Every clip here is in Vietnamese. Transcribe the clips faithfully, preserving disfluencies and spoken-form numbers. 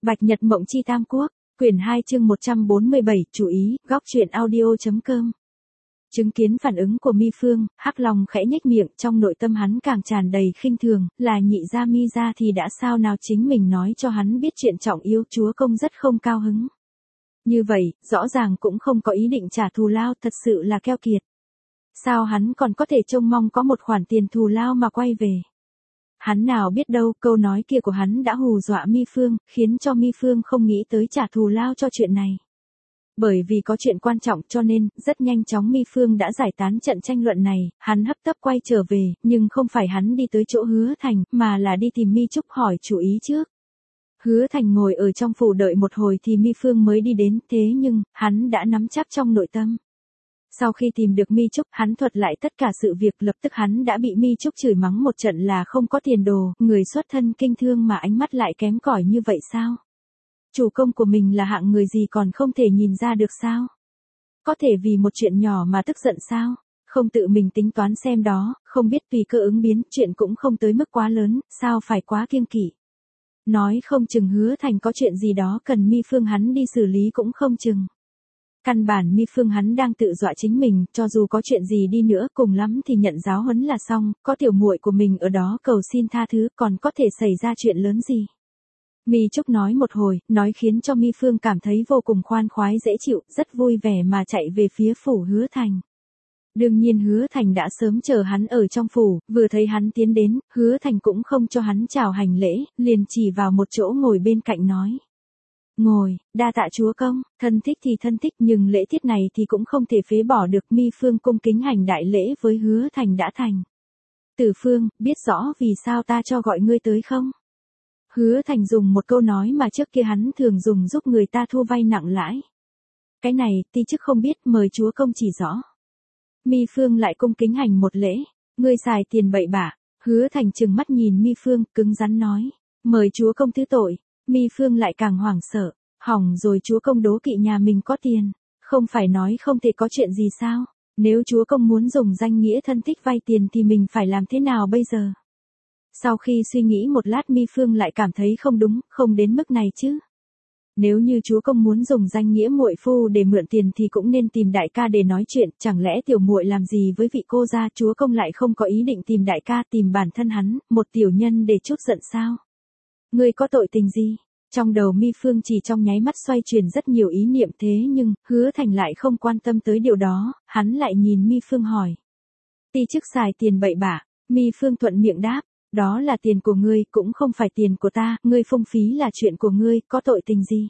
Bạch Nhật Mộng Chi Tam Quốc, quyển hai chương một trăm bốn mươi bảy, chú ý, góc truyện audio.com. Chứng kiến phản ứng của Mi Phương, Hắc Long khẽ nhếch miệng, trong nội tâm hắn càng tràn đầy khinh thường, là nhị gia Mi gia thì đã sao nào chính mình nói cho hắn biết chuyện trọng yếu, chúa công rất không cao hứng. Như vậy, rõ ràng cũng không có ý định trả thù lao, thật sự là keo kiệt. Sao hắn còn có thể trông mong có một khoản tiền thù lao mà quay về? Hắn nào biết đâu, câu nói kia của hắn đã hù dọa Mi Phương, khiến cho Mi Phương không nghĩ tới trả thù lao cho chuyện này. Bởi vì có chuyện quan trọng cho nên, rất nhanh chóng Mi Phương đã giải tán trận tranh luận này, hắn hấp tấp quay trở về, nhưng không phải hắn đi tới chỗ Hứa Thành, mà là đi tìm Mi Trúc hỏi chú ý trước. Hứa Thành ngồi ở trong phủ đợi một hồi thì Mi Phương mới đi đến, thế nhưng, hắn đã nắm chắc trong nội tâm. Sau khi tìm được Mi Trúc, hắn thuật lại tất cả sự việc, lập tức hắn đã bị Mi Trúc chửi mắng một trận là không có tiền đồ, người xuất thân kinh thương mà ánh mắt lại kém cỏi như vậy sao? Chủ công của mình là hạng người gì còn không thể nhìn ra được sao? Có thể vì một chuyện nhỏ mà tức giận sao? Không tự mình tính toán xem đó, không biết tùy cơ ứng biến, chuyện cũng không tới mức quá lớn, sao phải quá kiêng kỵ? Nói không chừng Hứa Thành có chuyện gì đó cần Mi Phương hắn đi xử lý cũng không chừng. Căn bản Mi Phương hắn đang tự dọa chính mình, cho dù có chuyện gì đi nữa, cùng lắm thì nhận giáo huấn là xong, có tiểu muội của mình ở đó cầu xin tha thứ, còn có thể xảy ra chuyện lớn gì. Mi Trúc nói một hồi, nói khiến cho Mi Phương cảm thấy vô cùng khoan khoái dễ chịu, rất vui vẻ mà chạy về phía phủ Hứa Thành. Đương nhiên Hứa Thành đã sớm chờ hắn ở trong phủ, vừa thấy hắn tiến đến, Hứa Thành cũng không cho hắn chào hành lễ, liền chỉ vào một chỗ ngồi bên cạnh nói. Ngồi, đa tạ chúa công, thân thích thì thân thích nhưng lễ tiết này thì cũng không thể phế bỏ được. Mi Phương cung kính hành đại lễ với Hứa Thành đã thành. Tử Phương, biết rõ vì sao ta cho gọi ngươi tới không? Hứa Thành dùng một câu nói mà trước kia hắn thường dùng giúp người ta thu vay nặng lãi. Cái này, ti chức không biết, mời chúa công chỉ rõ. Mi Phương lại cung kính hành một lễ, ngươi xài tiền bậy bạ. Hứa Thành trừng mắt nhìn Mi Phương, cứng rắn nói, mời chúa công thứ tội. Mi Phương lại càng hoảng sợ, hỏng rồi, chúa công đố kỵ nhà mình có tiền, không phải nói không thể có chuyện gì sao? Nếu chúa công muốn dùng danh nghĩa thân thích vay tiền thì mình phải làm thế nào bây giờ? Sau khi suy nghĩ một lát Mi Phương lại cảm thấy không đúng, không đến mức này chứ. Nếu như chúa công muốn dùng danh nghĩa muội phu để mượn tiền thì cũng nên tìm đại ca để nói chuyện, chẳng lẽ tiểu muội làm gì với vị cô gia, chúa công lại không có ý định tìm đại ca, tìm bản thân hắn, một tiểu nhân để chút giận sao? Ngươi có tội tình gì? Trong đầu Mi Phương chỉ trong nháy mắt xoay chuyển rất nhiều ý niệm, thế nhưng, Hứa Thành lại không quan tâm tới điều đó, hắn lại nhìn Mi Phương hỏi. Ti chức xài tiền bậy bạ. Mi Phương thuận miệng đáp, đó là tiền của ngươi, cũng không phải tiền của ta, ngươi phung phí là chuyện của ngươi, có tội tình gì?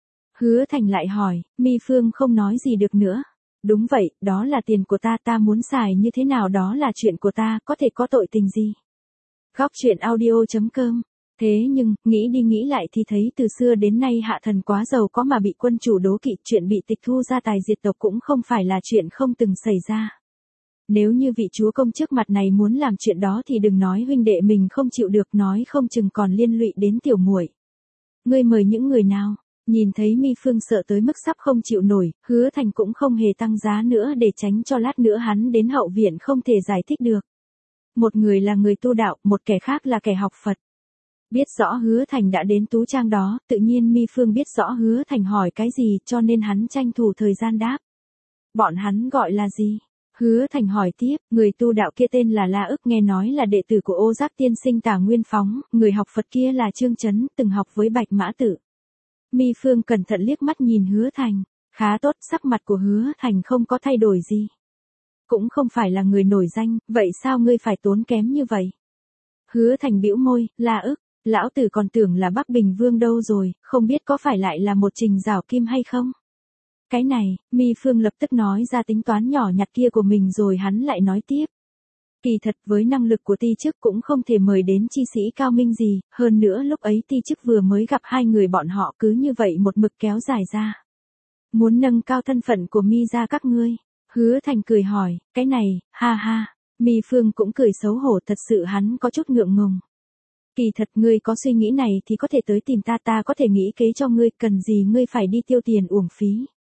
Hứa Thành lại hỏi, Mi Phương không nói gì được nữa. Đúng vậy, đó là tiền của ta, ta muốn xài như thế nào đó là chuyện của ta, có thể có tội tình gì? Góc truyện audio.com. Thế nhưng, nghĩ đi nghĩ lại thì thấy từ xưa đến nay hạ thần quá giàu có mà bị quân chủ đố kỵ, chuyện bị tịch thu gia tài diệt tộc cũng không phải là chuyện không từng xảy ra. Nếu như vị chúa công trước mặt này muốn làm chuyện đó thì đừng nói huynh đệ mình không chịu được, nói không chừng còn liên lụy đến tiểu muội. Ngươi mời những người nào? Nhìn thấy Mi Phương sợ tới mức sắp không chịu nổi, Hứa Thành cũng không hề tăng giá nữa để tránh cho lát nữa hắn đến hậu viện không thể giải thích được. Một người là người tu đạo, một kẻ khác là kẻ học Phật. Biết rõ Hứa Thành đã đến tú trang đó, tự nhiên Mi Phương biết rõ Hứa Thành hỏi cái gì cho nên hắn tranh thủ thời gian đáp. Bọn hắn gọi là gì? Hứa Thành hỏi tiếp, người tu đạo kia tên là La Ức, nghe nói là đệ tử của Ô Giác tiên sinh Tả Nguyên Phóng, người học Phật kia là Trương Chấn, từng học với Bạch Mã Tử. Mi Phương cẩn thận liếc mắt nhìn Hứa Thành, khá tốt, sắc mặt của Hứa Thành không có thay đổi gì. Cũng không phải là người nổi danh, vậy sao ngươi phải tốn kém như vậy? Hứa Thành bĩu môi, La Ức, lão tử còn tưởng là Bắc Bình Vương đâu rồi, không biết có phải lại là một Trình Giảo Kim hay không? Cái này, Mi Phương lập tức nói ra tính toán nhỏ nhặt kia của mình rồi hắn lại nói tiếp. Kỳ thật với năng lực của ti chức cũng không thể mời đến chi sĩ cao minh gì, hơn nữa lúc ấy ti chức vừa mới gặp hai người bọn họ cứ như vậy một mực kéo dài ra. Muốn nâng cao thân phận của Mi gia các ngươi. Hứa Thành cười hỏi, cái này, ha ha. Mi Phương cũng cười xấu hổ, thật sự hắn có chút ngượng ngùng. Kỳ thật ngươi có suy nghĩ này thì có thể tới tìm ta, ta có thể nghĩ kế cho ngươi, cần gì ngươi phải đi tiêu tiền uổng phí.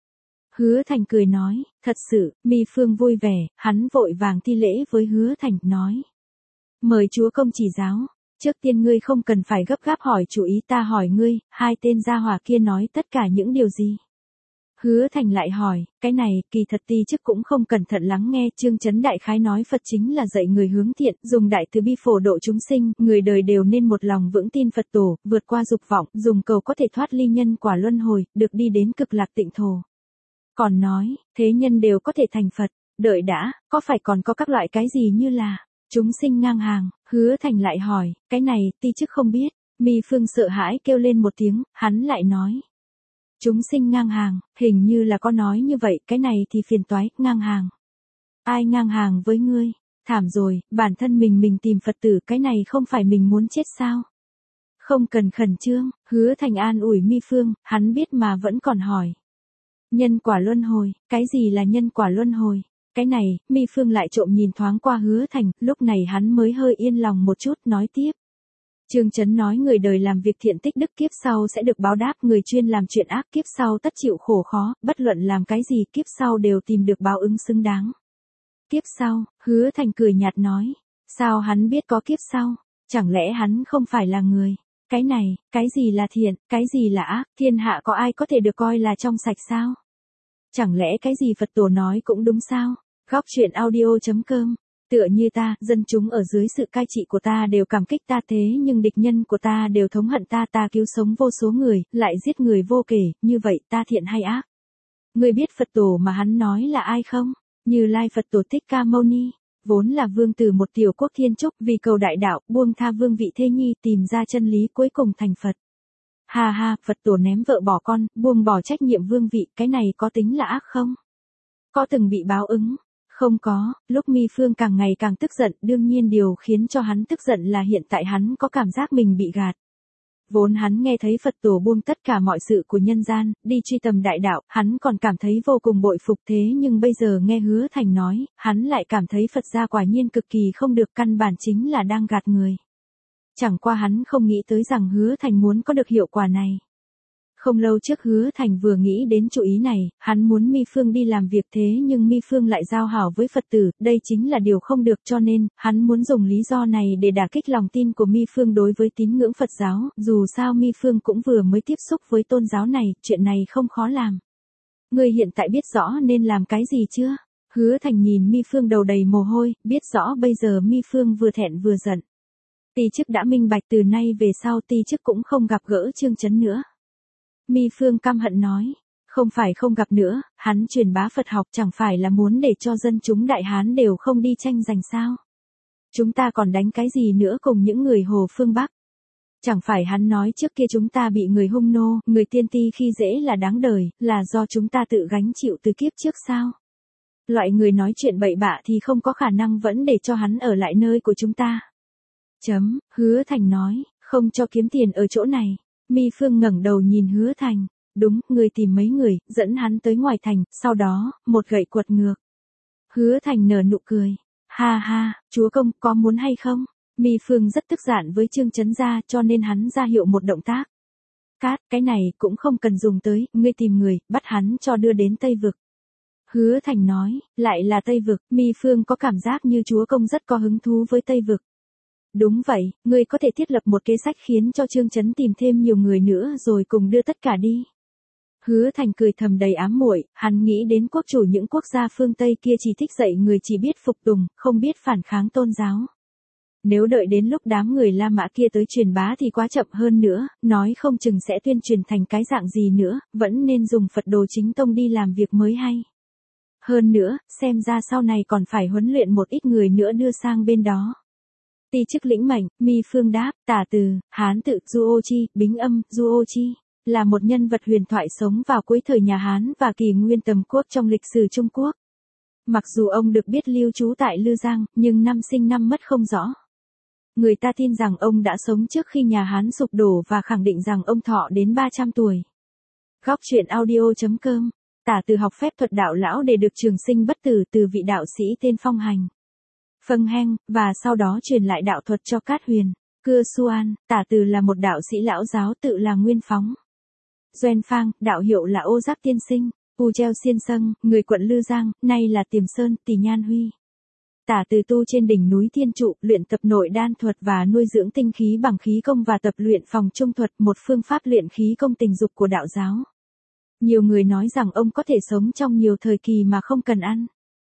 Hứa Thành cười nói, thật sự, Mi Phương vui vẻ, hắn vội vàng thi lễ với Hứa Thành, nói. Mời chúa công chỉ giáo. Trước tiên ngươi không cần phải gấp gáp hỏi chủ ý, ta hỏi ngươi, hai tên gia hỏa kia nói tất cả những điều gì? Hứa Thành lại hỏi, cái này, kỳ thật ti chức cũng không cẩn thận lắng nghe, Chương Chấn đại khái nói Phật chính là dạy người hướng thiện, dùng đại từ bi phổ độ chúng sinh, người đời đều nên một lòng vững tin Phật tổ, vượt qua dục vọng, dùng cầu có thể thoát ly nhân quả luân hồi, được đi đến cực lạc tịnh thổ. Còn nói, thế nhân đều có thể thành Phật, đợi đã, có phải còn có các loại cái gì như là chúng sinh ngang hàng? Hứa Thành lại hỏi, cái này, ti chức không biết. Mi Phương sợ hãi kêu lên một tiếng, hắn lại nói. Chúng sinh ngang hàng, hình như là có nói như vậy, cái này thì phiền toái, ngang hàng. Ai ngang hàng với ngươi? Thảm rồi, bản thân mình mình tìm Phật tử, cái này không phải mình muốn chết sao? Không cần khẩn trương, Hứa Thành an ủi Mi Phương, hắn biết mà vẫn còn hỏi. Nhân quả luân hồi, cái gì là nhân quả luân hồi? Cái này, Mi Phương lại trộm nhìn thoáng qua Hứa Thành, lúc này hắn mới hơi yên lòng một chút, nói tiếp. Chương Chấn nói người đời làm việc thiện tích đức kiếp sau sẽ được báo đáp, người chuyên làm chuyện ác kiếp sau tất chịu khổ khó, bất luận làm cái gì kiếp sau đều tìm được báo ứng xứng đáng. Kiếp sau, Hứa Thành cười nhạt nói, sao hắn biết có kiếp sau, chẳng lẽ hắn không phải là người? Cái này, cái gì là thiện, cái gì là ác, thiên hạ có ai có thể được coi là trong sạch sao? Chẳng lẽ cái gì Phật tổ nói cũng đúng sao? Góc truyện audio chấm com. Tựa như ta, dân chúng ở dưới sự cai trị của ta đều cảm kích ta, thế nhưng địch nhân của ta đều thống hận ta, ta cứu sống vô số người, lại giết người vô kể, như vậy ta thiện hay ác? Ngươi biết Phật tổ mà hắn nói là ai không? Như Lai Phật tổ Thích Ca Mâu Ni, vốn là vương tử một tiểu quốc thiên trúc, vì cầu đại đạo, buông tha vương vị thê nhi, tìm ra chân lý cuối cùng thành Phật. Ha ha, Phật tổ ném vợ bỏ con, buông bỏ trách nhiệm vương vị, cái này có tính là ác không? Có từng bị báo ứng? Không có. Lúc Mi Phương càng ngày càng tức giận, đương nhiên điều khiến cho hắn tức giận là hiện tại hắn có cảm giác mình bị gạt. Vốn hắn nghe thấy Phật tổ buông tất cả mọi sự của nhân gian, đi truy tầm đại đạo, hắn còn cảm thấy vô cùng bội phục, thế nhưng bây giờ nghe Hứa Thành nói, hắn lại cảm thấy Phật gia quả nhiên cực kỳ không được, căn bản chính là đang gạt người. Chẳng qua hắn không nghĩ tới rằng Hứa Thành muốn có được hiệu quả này. Không lâu trước Hứa Thành vừa nghĩ đến chủ ý này, hắn muốn Mi Phương đi làm việc, thế nhưng Mi Phương lại giao hảo với Phật tử, đây chính là điều không được, cho nên, hắn muốn dùng lý do này để đả kích lòng tin của Mi Phương đối với tín ngưỡng Phật giáo, dù sao Mi Phương cũng vừa mới tiếp xúc với tôn giáo này, chuyện này không khó làm. Ngươi hiện tại biết rõ nên làm cái gì chưa? Hứa Thành nhìn Mi Phương đầu đầy mồ hôi, biết rõ bây giờ Mi Phương vừa thẹn vừa giận. Ti chức đã minh bạch, từ nay về sau ti chức cũng không gặp gỡ Chương Chấn nữa. Mi Phương căm hận nói, không phải không gặp nữa, hắn truyền bá Phật học chẳng phải là muốn để cho dân chúng Đại Hán đều không đi tranh giành sao? Chúng ta còn đánh cái gì nữa cùng những người Hồ phương Bắc? Chẳng phải hắn nói trước kia chúng ta bị người hung nô, người tiên ti khi dễ là đáng đời, là do chúng ta tự gánh chịu từ kiếp trước sao? Loại người nói chuyện bậy bạ thì không có khả năng vẫn để cho hắn ở lại nơi của chúng ta. Chấm, Hứa Thành nói, không cho kiếm tiền ở chỗ này. Mi Phương ngẩng đầu nhìn Hứa Thành, đúng, người tìm mấy người, dẫn hắn tới ngoài thành, sau đó, một gậy quật ngược. Hứa Thành nở nụ cười, ha ha, chúa công, có muốn hay không? Mi Phương rất tức giận với Chương Chấn gia, cho nên hắn ra hiệu một động tác. Cát, cái này cũng không cần dùng tới, ngươi tìm người, bắt hắn cho đưa đến Tây Vực. Hứa Thành nói, lại là Tây Vực, Mi Phương có cảm giác như chúa công rất có hứng thú với Tây Vực. Đúng vậy, ngươi có thể thiết lập một kế sách khiến cho Chương Chấn tìm thêm nhiều người nữa rồi cùng đưa tất cả đi. Hứa Thành cười thầm đầy ám muội, hắn nghĩ đến quốc chủ những quốc gia phương Tây kia chỉ thích dạy người chỉ biết phục tùng, không biết phản kháng tôn giáo. Nếu đợi đến lúc đám người La Mã kia tới truyền bá thì quá chậm, hơn nữa, nói không chừng sẽ tuyên truyền thành cái dạng gì nữa, vẫn nên dùng Phật đồ chính tông đi làm việc mới hay. Hơn nữa, xem ra sau này còn phải huấn luyện một ít người nữa đưa sang bên đó. Ti chức lĩnh mệnh, Mi Phương đáp, tả từ, Hán tự, Du Ô Chi, bính âm, Du Ô Chi, là một nhân vật huyền thoại sống vào cuối thời nhà Hán và kỷ nguyên tầm quốc trong lịch sử Trung Quốc. Mặc dù ông được biết lưu trú tại Lư Giang, nhưng năm sinh năm mất không rõ. Người ta tin rằng ông đã sống trước khi nhà Hán sụp đổ và khẳng định rằng ông thọ đến ba trăm tuổi. Góc truyện audio chấm com, tả từ học phép thuật đạo lão để được trường sinh bất tử từ vị đạo sĩ tên Phong Hành. Phân Heng, và sau đó truyền lại đạo thuật cho Cát Huyền. Cưa Xuan, tả từ là một đạo sĩ lão giáo tự là Nguyên Phóng. Doen Phang, đạo hiệu là Ô Giác Tiên Sinh. U Treo Xiên Sâng, người quận Lư Giang, nay là Tiềm Sơn, Tỷ Nhan Huy. Tả Từ tu trên đỉnh núi Thiên Trụ, luyện tập nội đan thuật và nuôi dưỡng tinh khí bằng khí công và tập luyện phòng trung thuật, một phương pháp luyện khí công tình dục của đạo giáo. Nhiều người nói rằng ông có thể sống trong nhiều thời kỳ mà không cần ăn.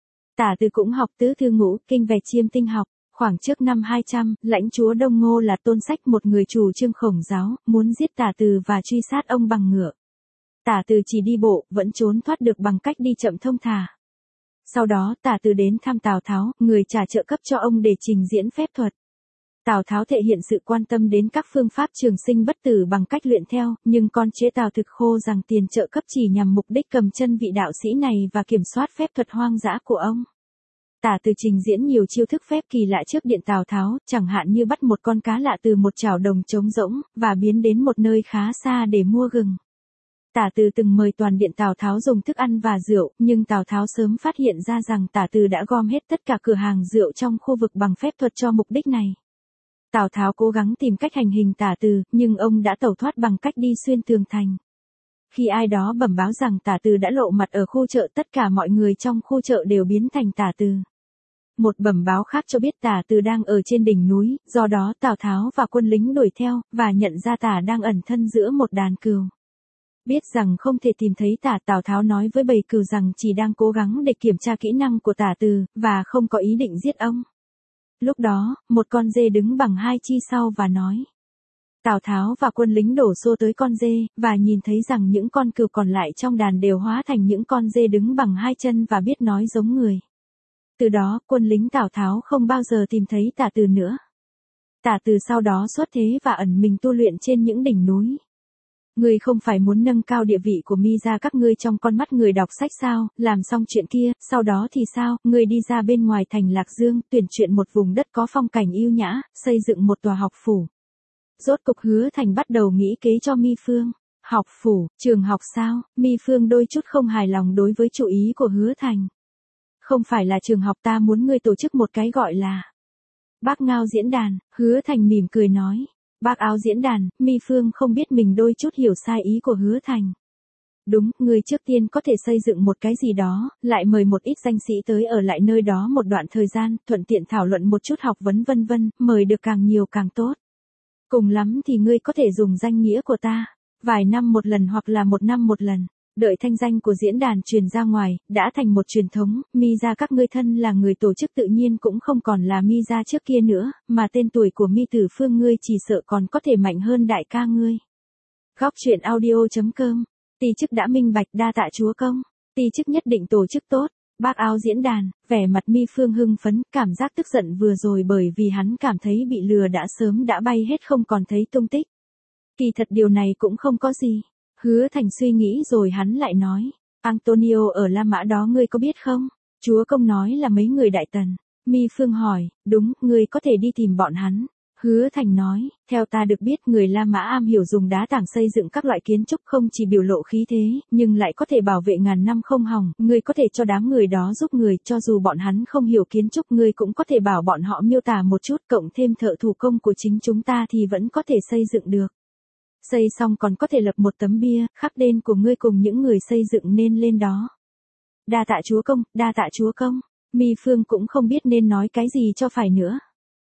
Tả Từ cũng học tứ thư ngũ kinh về chiêm tinh học. Khoảng trước năm hai trăm, lãnh chúa Đông Ngô là Tôn Sách, một người chủ trương Khổng giáo, muốn giết Tả Từ và truy sát ông bằng ngựa. Tả Từ chỉ đi bộ, vẫn trốn thoát được bằng cách đi chậm thông thả. Sau đó Tả Từ đến thăm Tào Tháo, người trả trợ cấp cho ông để trình diễn phép thuật. Tào Tháo thể hiện sự quan tâm đến các phương pháp trường sinh bất tử bằng cách luyện theo, nhưng con chế Tào Thực khô rằng tiền trợ cấp chỉ nhằm mục đích cầm chân vị đạo sĩ này và kiểm soát phép thuật hoang dã của ông. Tả Từ trình diễn nhiều chiêu thức phép kỳ lạ trước điện Tào Tháo, chẳng hạn như bắt một con cá lạ từ một chảo đồng trống rỗng, và biến đến một nơi khá xa để mua gừng. Tả Từ từng mời toàn điện Tào Tháo dùng thức ăn và rượu, nhưng Tào Tháo sớm phát hiện ra rằng Tả Từ đã gom hết tất cả cửa hàng rượu trong khu vực bằng phép thuật cho mục đích này. Tào Tháo cố gắng tìm cách hành hình Tả Từ, nhưng ông đã tẩu thoát bằng cách đi xuyên tường thành. Khi ai đó bẩm báo rằng Tả Từ đã lộ mặt ở khu chợ, tất cả mọi người trong khu chợ đều biến thành Tả Từ. Một bẩm báo khác cho biết Tả Từ đang ở trên đỉnh núi, do đó Tào Tháo và quân lính đuổi theo, và nhận ra Tả đang ẩn thân giữa một đàn cừu. Biết rằng không thể tìm thấy Tả, Tào Tháo nói với bầy cừu rằng chỉ đang cố gắng để kiểm tra kỹ năng của Tả Từ, và không có ý định giết ông. Lúc đó, một con dê đứng bằng hai chi sau và nói. Tào Tháo và quân lính đổ xô tới con dê, và nhìn thấy rằng những con cừu còn lại trong đàn đều hóa thành những con dê đứng bằng hai chân và biết nói giống người. Từ đó, quân lính Tào Tháo không bao giờ tìm thấy Tả Từ nữa. Tả Từ sau đó xuất thế và ẩn mình tu luyện trên những đỉnh núi. Ngươi không phải muốn nâng cao địa vị của Mi ra các ngươi trong con mắt người đọc sách sao? Làm xong chuyện kia, sau đó thì sao? Ngươi đi ra bên ngoài thành Lạc Dương, tuyển chuyện một vùng đất có phong cảnh yêu nhã, xây dựng một tòa học phủ. Rốt cục Hứa Thành bắt đầu nghĩ kế cho Mi Phương. Học phủ, trường học sao? Mi Phương đôi chút không hài lòng đối với chủ ý của Hứa Thành. Không phải là trường học, ta muốn ngươi tổ chức một cái gọi là Bác Ngao diễn đàn. Hứa Thành mỉm cười nói. Bác Áo diễn đàn. Mi Phương không biết mình đôi chút hiểu sai ý của Hứa Thành. Đúng, ngươi trước tiên có thể xây dựng một cái gì đó, lại mời một ít danh sĩ tới ở lại nơi đó một đoạn thời gian, thuận tiện thảo luận một chút học vấn vân vân, mời được càng nhiều càng tốt. Cùng lắm thì ngươi có thể dùng danh nghĩa của ta, vài năm một lần hoặc là một năm một lần. Đợi thanh danh của diễn đàn truyền ra ngoài, đã thành một truyền thống, Mi ra các ngươi thân là người tổ chức tự nhiên cũng không còn là Mi ra trước kia nữa, mà tên tuổi của Mi Tử Phương ngươi chỉ sợ còn có thể mạnh hơn đại ca ngươi. Góc truyện audio chấm com. Ti chức đã minh bạch, đa tạ chúa công. Ti chức nhất định tổ chức tốt. Bác Áo diễn đàn, vẻ mặt Mi Phương hưng phấn, cảm giác tức giận vừa rồi bởi vì hắn cảm thấy bị lừa đã sớm đã bay hết không còn thấy tung tích. Kỳ thật điều này cũng không có gì. Hứa Thành suy nghĩ rồi hắn lại nói. Antonio ở La Mã đó ngươi có biết không? Chúa công nói là mấy người đại tần. Mi Phương hỏi, đúng, ngươi có thể đi tìm bọn hắn. Hứa Thành nói, theo ta được biết người La Mã am hiểu dùng đá tảng xây dựng các loại kiến trúc không chỉ biểu lộ khí thế, nhưng lại có thể bảo vệ ngàn năm không hỏng. Ngươi có thể cho đám người đó giúp người, cho dù bọn hắn không hiểu kiến trúc ngươi cũng có thể bảo bọn họ miêu tả một chút, cộng thêm thợ thủ công của chính chúng ta thì vẫn có thể xây dựng được. Xây xong còn có thể lập một tấm bia, khắc tên của ngươi cùng những người xây dựng nên lên đó. Đa tạ chúa công, đa tạ chúa công. Mi Phương cũng không biết nên nói cái gì cho phải nữa.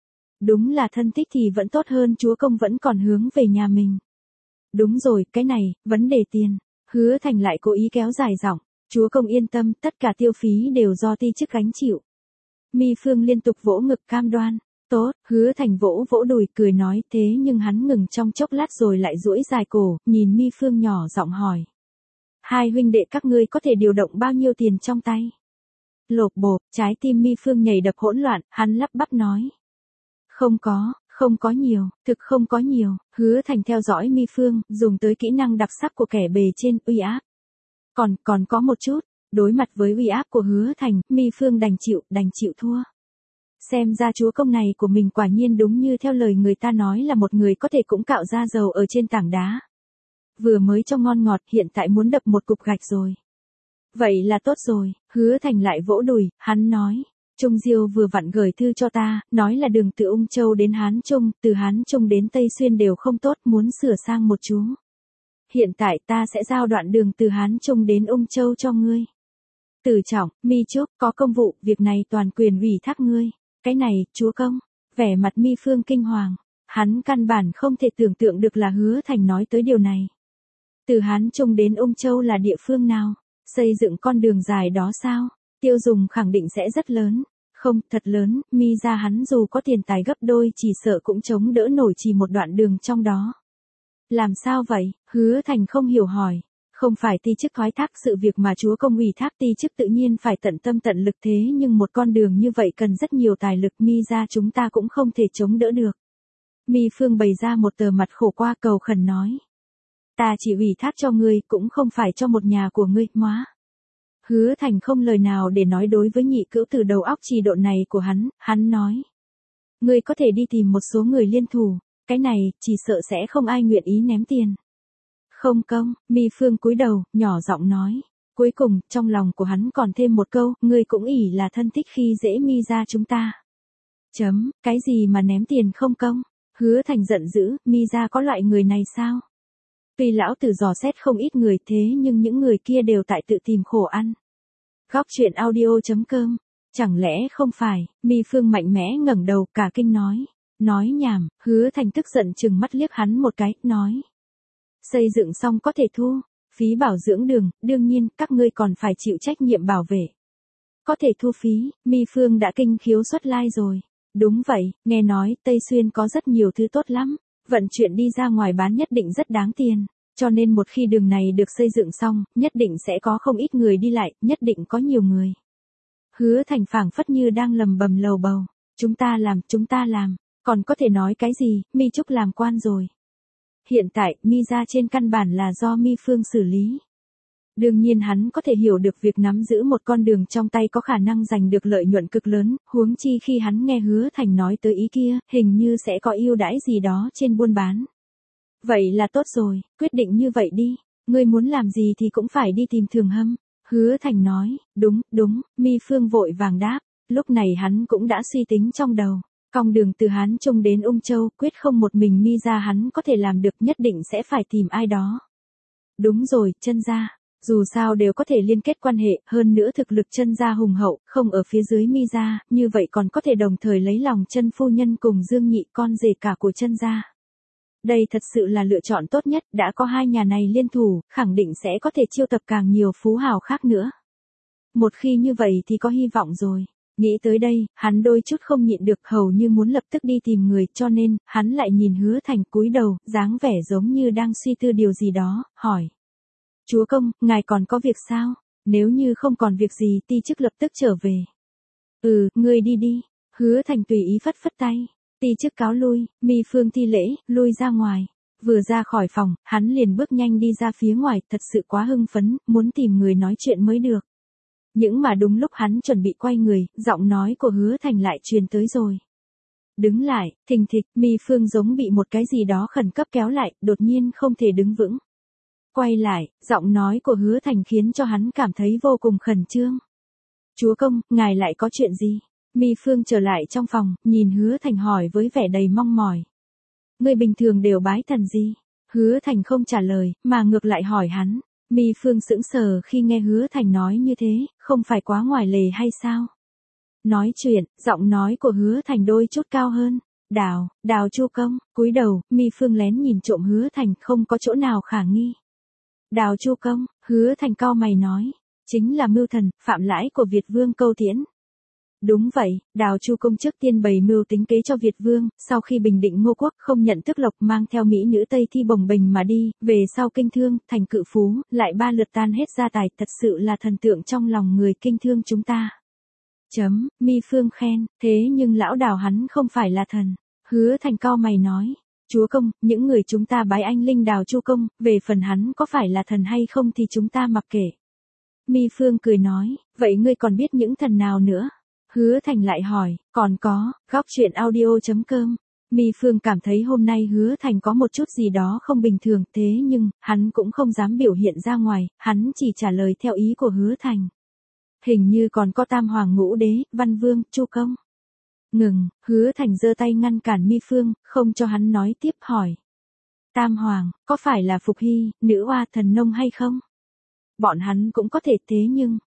Đúng là thân thích thì vẫn tốt hơn, chúa công vẫn còn hướng về nhà mình. Đúng rồi, cái này, vấn đề tiền. Hứa Thành lại cố ý kéo dài giọng. Chúa công yên tâm, tất cả tiêu phí đều do ti chức gánh chịu. Mi Phương liên tục vỗ ngực cam đoan. Tốt, Hứa Thành vỗ vỗ đùi cười nói, thế nhưng hắn ngừng trong chốc lát rồi lại duỗi dài cổ, nhìn Mi Phương nhỏ giọng hỏi. Hai huynh đệ các ngươi có thể điều động bao nhiêu tiền trong tay? Lộp bộp, trái tim Mi Phương nhảy đập hỗn loạn, hắn lắp bắp nói. Không có, không có nhiều, thực không có nhiều. Hứa Thành theo dõi Mi Phương, dùng tới kỹ năng đặc sắc của kẻ bề trên, uy áp. Còn, còn có một chút, đối mặt với uy áp của Hứa Thành, Mi Phương đành chịu, đành chịu thua. Xem ra chúa công này của mình quả nhiên đúng như theo lời người ta nói là một người có thể cũng cạo ra dầu ở trên tảng đá. Vừa mới cho ngon ngọt, hiện tại muốn đập một cục gạch rồi. Vậy là tốt rồi. Hứa Thành lại vỗ đùi, hắn nói. Trung Diêu vừa vặn gửi thư cho ta, nói là đường từ Ung Châu đến Hán Trung, từ Hán Trung đến Tây Xuyên đều không tốt, muốn sửa sang một chú. Hiện tại ta sẽ giao đoạn đường từ Hán Trung đến Ung Châu cho ngươi. Từ Trọng, Mi Trúc, có công vụ, việc này toàn quyền ủy thác ngươi. Cái này, chúa công. Vẻ mặt Mi Phương kinh hoàng. Hắn căn bản không thể tưởng tượng được là Hứa Thành nói tới điều này. Từ Hán Trung đến Ung Châu là địa phương nào? Xây dựng con đường dài đó sao? Tiêu dùng khẳng định sẽ rất lớn. Không, thật lớn, Mi ra hắn dù có tiền tài gấp đôi chỉ sợ cũng chống đỡ nổi chỉ một đoạn đường trong đó. Làm sao vậy? Hứa Thành không hiểu hỏi. Không phải ti chức thoái thác sự việc mà chúa công ủy thác, ti chức tự nhiên phải tận tâm tận lực, thế nhưng một con đường như vậy cần rất nhiều tài lực, Mi ra chúng ta cũng không thể chống đỡ được. Mi Phương bày ra một tờ mặt khổ qua, cầu khẩn nói. Ta chỉ ủy thác cho ngươi, cũng không phải cho một nhà của ngươi, móa. Hứa Thành không lời nào để nói đối với nhị cữu từ đầu óc trì độn này của hắn, hắn nói. Ngươi có thể đi tìm một số người liên thủ, cái này, chỉ sợ sẽ không ai nguyện ý ném tiền. Không công, Mi Phương cúi đầu, nhỏ giọng nói. Cuối cùng, trong lòng của hắn còn thêm một câu, ngươi cũng ỷ là thân thích khi dễ Mi ra chúng ta. Chấm, cái gì mà ném tiền không công? Hứa Thành giận dữ, Mi ra có loại người này sao? Tuy lão tử dò xét không ít người thế nhưng những người kia đều tại tự tìm khổ ăn. Góc truyện audio chấm com. Chẳng lẽ không phải? Mi Phương mạnh mẽ ngẩng đầu, cả kinh nói. Nói nhảm, Hứa Thành tức giận chừng mắt liếc hắn một cái, nói. Xây dựng xong có thể thu, phí bảo dưỡng đường, đương nhiên, các ngươi còn phải chịu trách nhiệm bảo vệ. Có thể thu phí, Mi Phương đã kinh khiếu xuất lai rồi. Đúng vậy, nghe nói, Tây Xuyên có rất nhiều thứ tốt lắm, vận chuyển đi ra ngoài bán nhất định rất đáng tiền, cho nên một khi đường này được xây dựng xong, nhất định sẽ có không ít người đi lại, nhất định có nhiều người. Hứa Thành phảng phất như đang lầm bầm lầu bầu, chúng ta làm, chúng ta làm, còn có thể nói cái gì, Mi Trúc làm quan rồi. Hiện tại, Mi ra trên căn bản là do Mi Phương xử lý. Đương nhiên hắn có thể hiểu được việc nắm giữ một con đường trong tay có khả năng giành được lợi nhuận cực lớn, huống chi khi hắn nghe Hứa Thành nói tới ý kia, hình như sẽ có ưu đãi gì đó trên buôn bán. Vậy là tốt rồi, quyết định như vậy đi, ngươi muốn làm gì thì cũng phải đi tìm Thường Hâm. Hứa Thành nói, đúng, đúng, Mi Phương vội vàng đáp, lúc này hắn cũng đã suy tính trong đầu. Cong đường từ Hán Trung đến Ung Châu, quyết không một mình Mi ra hắn có thể làm được, nhất định sẽ phải tìm ai đó. Đúng rồi, chân gia. Dù sao đều có thể liên kết quan hệ, hơn nữa thực lực chân gia hùng hậu, không ở phía dưới Mi gia, như vậy còn có thể đồng thời lấy lòng chân phu nhân cùng Dương Nhị, con rể cả của chân gia. Đây thật sự là lựa chọn tốt nhất, đã có hai nhà này liên thủ, khẳng định sẽ có thể chiêu tập càng nhiều phú hào khác nữa. Một khi như vậy thì có hy vọng rồi. Nghĩ tới đây, hắn đôi chút không nhịn được, hầu như muốn lập tức đi tìm người, cho nên, hắn lại nhìn Hứa Thành cúi đầu, dáng vẻ giống như đang suy tư điều gì đó, hỏi. Chúa công, ngài còn có việc sao? Nếu như không còn việc gì, ti chức lập tức trở về. Ừ, ngươi đi đi. Hứa Thành tùy ý phất phất tay. Ti chức cáo lui, Mi Phương thi lễ, lui ra ngoài. Vừa ra khỏi phòng, hắn liền bước nhanh đi ra phía ngoài, thật sự quá hưng phấn, muốn tìm người nói chuyện mới được. Nhưng mà đúng lúc hắn chuẩn bị quay người, giọng nói của Hứa Thành lại truyền tới rồi. Đứng lại, thình thịch, Mi Phương giống bị một cái gì đó khẩn cấp kéo lại, đột nhiên không thể đứng vững. Quay lại, giọng nói của Hứa Thành khiến cho hắn cảm thấy vô cùng khẩn trương. Chúa công, ngài lại có chuyện gì? Mi Phương trở lại trong phòng, nhìn Hứa Thành hỏi với vẻ đầy mong mỏi. Người bình thường đều bái thần gì? Hứa Thành không trả lời, mà ngược lại hỏi hắn. Mi Phương sững sờ khi nghe Hứa Thành nói như thế, không phải quá ngoài lề hay sao? Nói chuyện, giọng nói của Hứa Thành đôi chút cao hơn. Đào, Đào Chu công, cúi đầu, Mi Phương lén nhìn trộm Hứa Thành, không có chỗ nào khả nghi. Đào Chu công, Hứa Thành cau mày nói, chính là mưu thần, phạm lãi của Việt Vương Câu Tiễn. Đúng vậy, Đào Chu công trước tiên bày mưu tính kế cho Việt Vương, sau khi bình định Ngô Quốc không nhận tước lộc, mang theo mỹ nữ Tây Thi bồng bềnh mà đi, về sau kinh thương, thành cự phú, lại ba lượt tan hết gia tài, thật sự là thần tượng trong lòng người kinh thương chúng ta. Chấm, Mi Phương khen, thế nhưng lão Đào hắn không phải là thần. Hứa Thành cau mày nói. Chúa công, những người chúng ta bái anh linh Đào Chu công, về phần hắn có phải là thần hay không thì chúng ta mặc kệ. Mi Phương cười nói, vậy ngươi còn biết những thần nào nữa? Hứa Thành lại hỏi, còn có, góc truyện audio chấm com. Mi Phương cảm thấy hôm nay Hứa Thành có một chút gì đó không bình thường, thế nhưng, hắn cũng không dám biểu hiện ra ngoài, hắn chỉ trả lời theo ý của Hứa Thành. Hình như còn có Tam Hoàng Ngũ Đế, Văn Vương, Chu công. Ngừng, Hứa Thành giơ tay ngăn cản Mi Phương, không cho hắn nói tiếp, hỏi. Tam Hoàng, có phải là Phục Hy, nữ oa thần nông hay không? Bọn hắn cũng có thể, thế nhưng,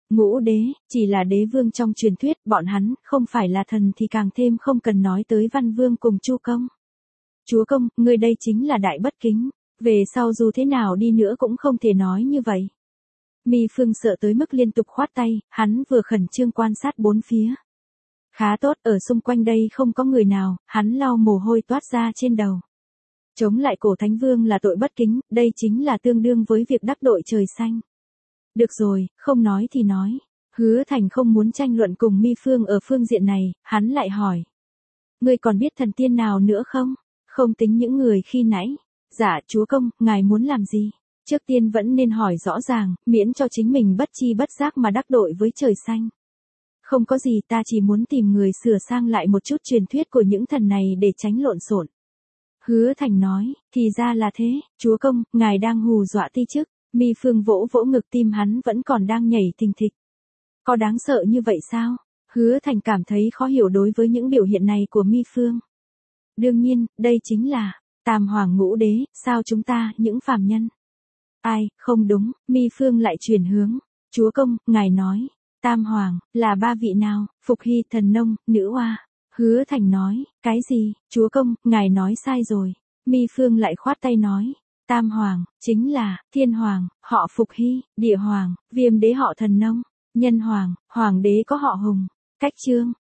Ngũ đế, chỉ là đế vương trong truyền thuyết, bọn hắn, không phải là thần thì càng thêm không cần nói tới văn vương cùng Chu công. Chúa công, ngươi đây chính là đại bất kính, về sau dù thế nào đi nữa cũng không thể nói như vậy. Mi Phương sợ tới mức liên tục khoát tay, hắn vừa khẩn trương quan sát bốn phía. Khá tốt, ở xung quanh đây không có người nào, hắn lau mồ hôi toát ra trên đầu. Chống lại cổ thánh vương là tội bất kính, đây chính là tương đương với việc đắc tội trời xanh. Được rồi, không nói thì nói. Hứa Thành không muốn tranh luận cùng Mi Phương ở phương diện này, hắn lại hỏi. Ngươi còn biết thần tiên nào nữa không? Không tính những người khi nãy. Dạ, chúa công, ngài muốn làm gì? Trước tiên vẫn nên hỏi rõ ràng, miễn cho chính mình bất chi bất giác mà đắc tội với trời xanh. Không có gì, ta chỉ muốn tìm người sửa sang lại một chút truyền thuyết của những thần này để tránh lộn xộn. Hứa Thành nói, thì ra là thế, chúa công, ngài đang hù dọa ti chức. Mi Phương vỗ vỗ ngực, tim hắn vẫn còn đang nhảy thình thịch. Có đáng sợ như vậy sao? Hứa Thành cảm thấy khó hiểu đối với những biểu hiện này của Mi Phương. Đương nhiên, đây chính là Tam Hoàng Ngũ Đế, sao chúng ta, những phàm nhân? Ai, không đúng, Mi Phương lại chuyển hướng. Chúa công, ngài nói, Tam Hoàng, là ba vị nào? Phục Hy, Thần Nông, Nữ Oa. Hứa Thành nói, cái gì? Chúa công, ngài nói sai rồi. Mi Phương lại khoát tay nói. Tam Hoàng, chính là, Thiên Hoàng, họ Phục Hy, Địa Hoàng, Viêm Đế họ Thần Nông, Nhân Hoàng, Hoàng Đế có họ Hùng. Cách chương,